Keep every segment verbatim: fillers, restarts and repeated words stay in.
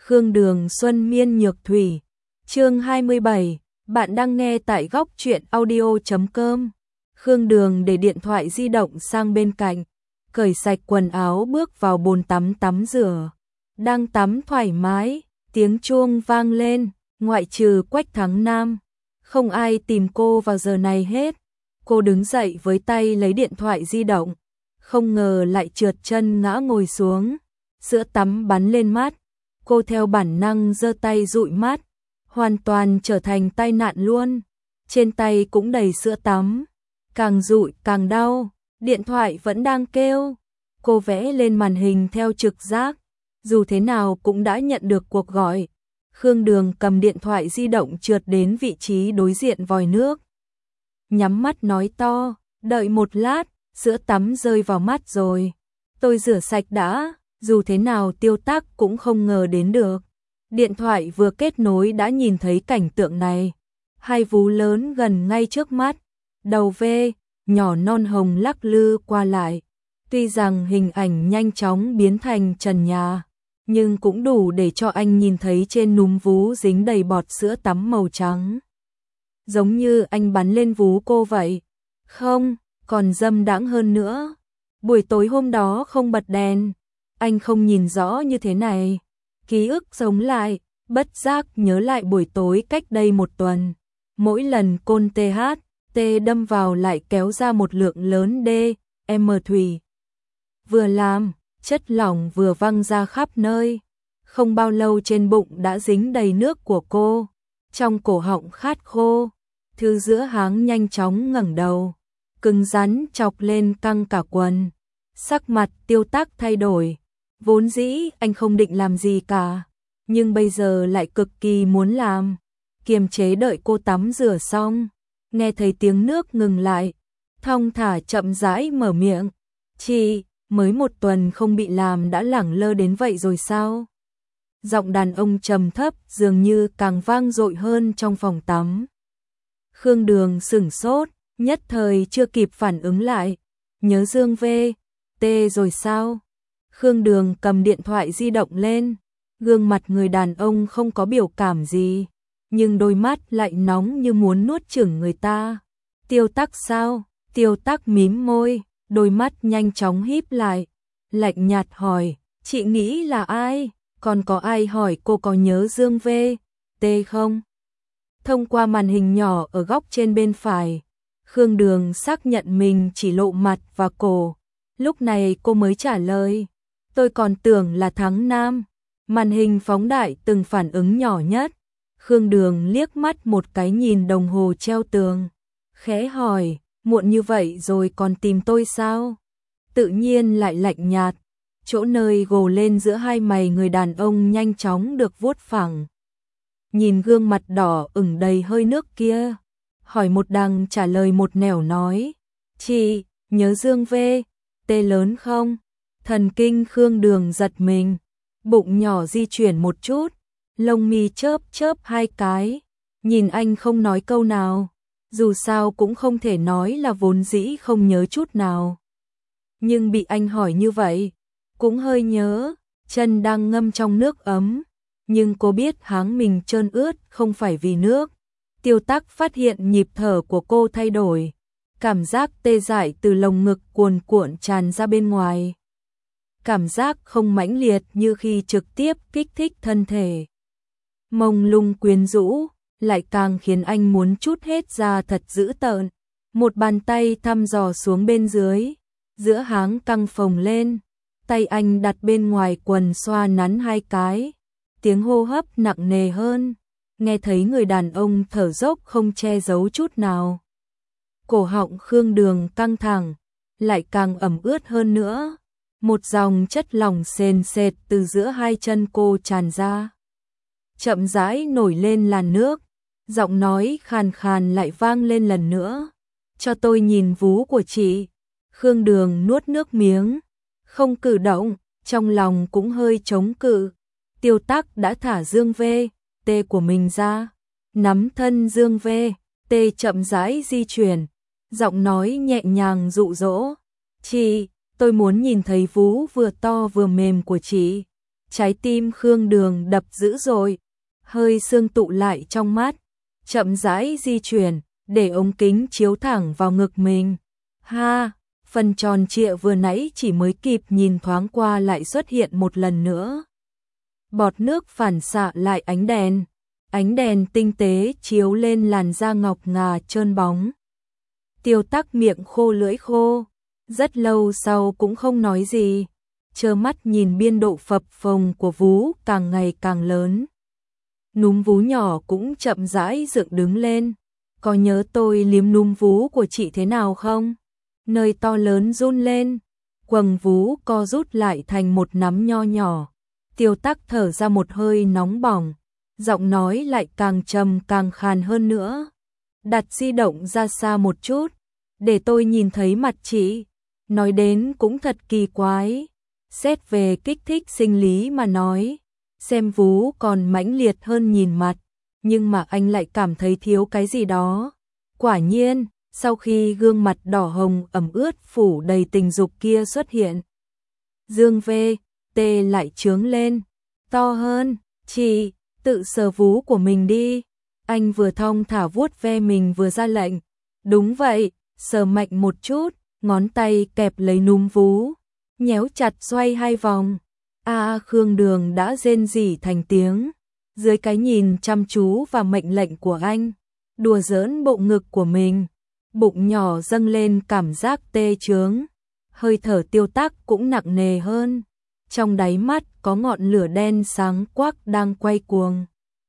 Khương Đường Xuân Miên Nhược Thủy. Chương hai mươi bảy, bạn đang nghe tại góc truyện audio chấm com. Khương Đường để điện thoại di động sang bên cạnh, cởi sạch quần áo bước vào bồn tắm tắm rửa. Đang tắm thoải mái, tiếng chuông vang lên, ngoại trừ Quách Thắng Nam, không ai tìm cô vào giờ này hết. Cô đứng dậy với tay lấy điện thoại di động, không ngờ lại trượt chân ngã ngồi xuống, sữa tắm bắn lên mắt. Cô theo bản năng giơ tay dụi mắt, hoàn toàn trở thành tai nạn luôn. Trên tay cũng đầy sữa tắm, càng dụi càng đau, điện thoại vẫn đang kêu. Cô vẽ lên màn hình theo trực giác, dù thế nào cũng đã nhận được cuộc gọi. Khương Đường cầm điện thoại di động trượt đến vị trí đối diện vòi nước, nhắm mắt nói to, đợi một lát, sữa tắm rơi vào mắt rồi. Tôi rửa sạch đã, dù thế nào Tiêu Tắc cũng không ngờ đến được. Điện thoại vừa kết nối đã nhìn thấy cảnh tượng này. Hai vú lớn gần ngay trước mắt, đầu V, nhỏ non hồng lắc lư qua lại. Tuy rằng hình ảnh nhanh chóng biến thành trần nhà, nhưng cũng đủ để cho anh nhìn thấy trên núm vú dính đầy bọt sữa tắm màu trắng. Giống như anh bắn lên vú cô vậy. Không, còn dâm đãng hơn nữa. Buổi tối hôm đó không bật đèn, anh không nhìn rõ như thế này. Ký ức sống lại, bất giác nhớ lại buổi tối cách đây một tuần. Mỗi lần côn tê hát, T đâm vào lại kéo ra một lượng lớn D, M thủy. Vừa làm, chất lỏng vừa văng ra khắp nơi. Không bao lâu trên bụng đã dính đầy nước của cô. Trong cổ họng khát khô, thứ giữa háng nhanh chóng ngẩng đầu, cứng rắn chọc lên căng cả quần. Sắc mặt Tiêu Tắc thay đổi. Vốn dĩ anh không định làm gì cả, nhưng bây giờ lại cực kỳ muốn làm. Kiềm chế đợi cô tắm rửa xong, nghe thấy tiếng nước ngừng lại, thong thả chậm rãi mở miệng. Chị, mới một tuần không bị làm đã lẳng lơ đến vậy rồi sao? Giọng đàn ông trầm thấp dường như càng vang dội hơn trong phòng tắm. Khương Đường sửng sốt, nhất thời chưa kịp phản ứng lại. Nhớ Dương V, T rồi sao? Khương Đường cầm điện thoại di động lên, gương mặt người đàn ông không có biểu cảm gì, nhưng đôi mắt lại nóng như muốn nuốt chửng người ta. Tiêu Tắc sao? Tiêu Tắc mím môi, đôi mắt nhanh chóng híp lại, lạnh nhạt hỏi, chị nghĩ là ai? Còn có ai hỏi cô có nhớ Dương V, T không? Thông qua màn hình nhỏ ở góc trên bên phải, Khương Đường xác nhận mình chỉ lộ mặt và cổ. Lúc này cô mới trả lời, tôi còn tưởng là Thắng Nam. Màn hình phóng đại từng phản ứng nhỏ nhất. Khương Đường liếc mắt một cái nhìn đồng hồ treo tường, khẽ hỏi, muộn như vậy rồi còn tìm tôi sao? Tự nhiên lại lạnh nhạt. Chỗ nơi gồ lên giữa hai mày người đàn ông nhanh chóng được vuốt phẳng. Nhìn gương mặt đỏ ửng đầy hơi nước kia, hỏi một đằng trả lời một nẻo nói, chị, nhớ Dương V, T lớn không? Thần kinh Khương Đường giật mình, bụng nhỏ di chuyển một chút, lông mi chớp chớp hai cái, nhìn anh không nói câu nào, dù sao cũng không thể nói là vốn dĩ không nhớ chút nào. Nhưng bị anh hỏi như vậy, cũng hơi nhớ, chân đang ngâm trong nước ấm, nhưng cô biết háng mình trơn ướt không phải vì nước. Tiêu Tắc phát hiện nhịp thở của cô thay đổi, cảm giác tê dại từ lồng ngực cuồn cuộn tràn ra bên ngoài. Cảm giác không mãnh liệt như khi trực tiếp kích thích thân thể. Mông lung quyến rũ, lại càng khiến anh muốn trút hết ra thật dữ tợn. Một bàn tay thăm dò xuống bên dưới, giữa háng căng phồng lên, tay anh đặt bên ngoài quần xoa nắn hai cái. Tiếng hô hấp nặng nề hơn, nghe thấy người đàn ông thở dốc không che giấu chút nào. Cổ họng Khương Đường căng thẳng, lại càng ẩm ướt hơn nữa. Một dòng chất lỏng sền sệt từ giữa hai chân cô tràn ra, chậm rãi nổi lên làn nước. Giọng nói khàn khàn lại vang lên lần nữa, cho tôi nhìn vú của chị. Khương Đường nuốt nước miếng, không cử động, trong lòng cũng hơi chống cự. Tiêu Tắc đã thả Dương V, T của mình ra, nắm thân Dương V, T chậm rãi di chuyển, giọng nói nhẹ nhàng dụ dỗ, chị, tôi muốn nhìn thấy vú vừa to vừa mềm của chị. Trái tim Khương Đường đập dữ dội, hơi sương tụ lại trong mắt, chậm rãi di chuyển, để ống kính chiếu thẳng vào ngực mình. Ha, phần tròn trịa vừa nãy chỉ mới kịp nhìn thoáng qua lại xuất hiện một lần nữa. Bọt nước phản xạ lại ánh đèn, ánh đèn tinh tế chiếu lên làn da ngọc ngà trơn bóng. Tiêu Tắc miệng khô lưỡi khô, rất lâu sau cũng không nói gì, trơ mắt nhìn biên độ phập phồng của vú càng ngày càng lớn. Núm vú nhỏ cũng chậm rãi dựng đứng lên. Có nhớ tôi liếm núm vú của chị thế nào không? Nơi to lớn run lên, quầng vú co rút lại thành một nắm nho nhỏ. Tiêu Tắc thở ra một hơi nóng bỏng, giọng nói lại càng trầm càng khàn hơn nữa. Đặt di động ra xa một chút, để tôi nhìn thấy mặt chị. Nói đến cũng thật kỳ quái. Xét về kích thích sinh lý mà nói, xem vú còn mãnh liệt hơn nhìn mặt, nhưng mà anh lại cảm thấy thiếu cái gì đó. Quả nhiên, sau khi gương mặt đỏ hồng ẩm ướt phủ đầy tình dục kia xuất hiện, Dương V T lại trướng lên, to hơn. Chị, tự sờ vú của mình đi. Anh vừa thong thả vuốt ve mình vừa ra lệnh. Đúng vậy, sờ mạnh một chút, ngón tay kẹp lấy núm vú, nhéo chặt xoay hai vòng. A à, Khương Đường đã rên rỉ thành tiếng, dưới cái nhìn chăm chú và mệnh lệnh của anh, đùa giỡn bộ ngực của mình, bụng nhỏ dâng lên cảm giác tê chướng, hơi thở Tiêu Tắc cũng nặng nề hơn, trong đáy mắt có ngọn lửa đen sáng quắc đang quay cuồng.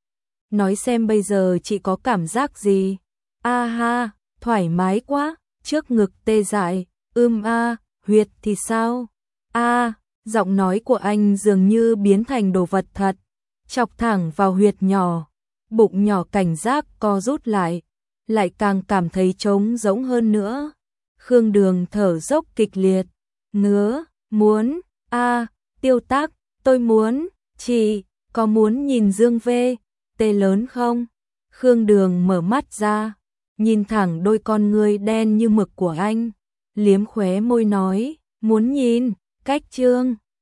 Nói xem bây giờ chị có cảm giác gì? A ha, thoải mái quá, trước ngực tê dại, ưm a, huyệt thì sao? A, giọng nói của anh dường như biến thành đồ vật thật, chọc thẳng vào huyệt nhỏ, bụng nhỏ cảnh giác co rút lại, lại càng cảm thấy trống rỗng hơn nữa. Khương Đường thở dốc kịch liệt, ngứa, muốn, a, Tiêu Tắc, tôi muốn, chị, có muốn nhìn Dương V T lớn không? Khương Đường mở mắt ra, nhìn thẳng đôi con ngươi đen như mực của anh, liếm khóe môi nói, muốn nhìn, cách chương.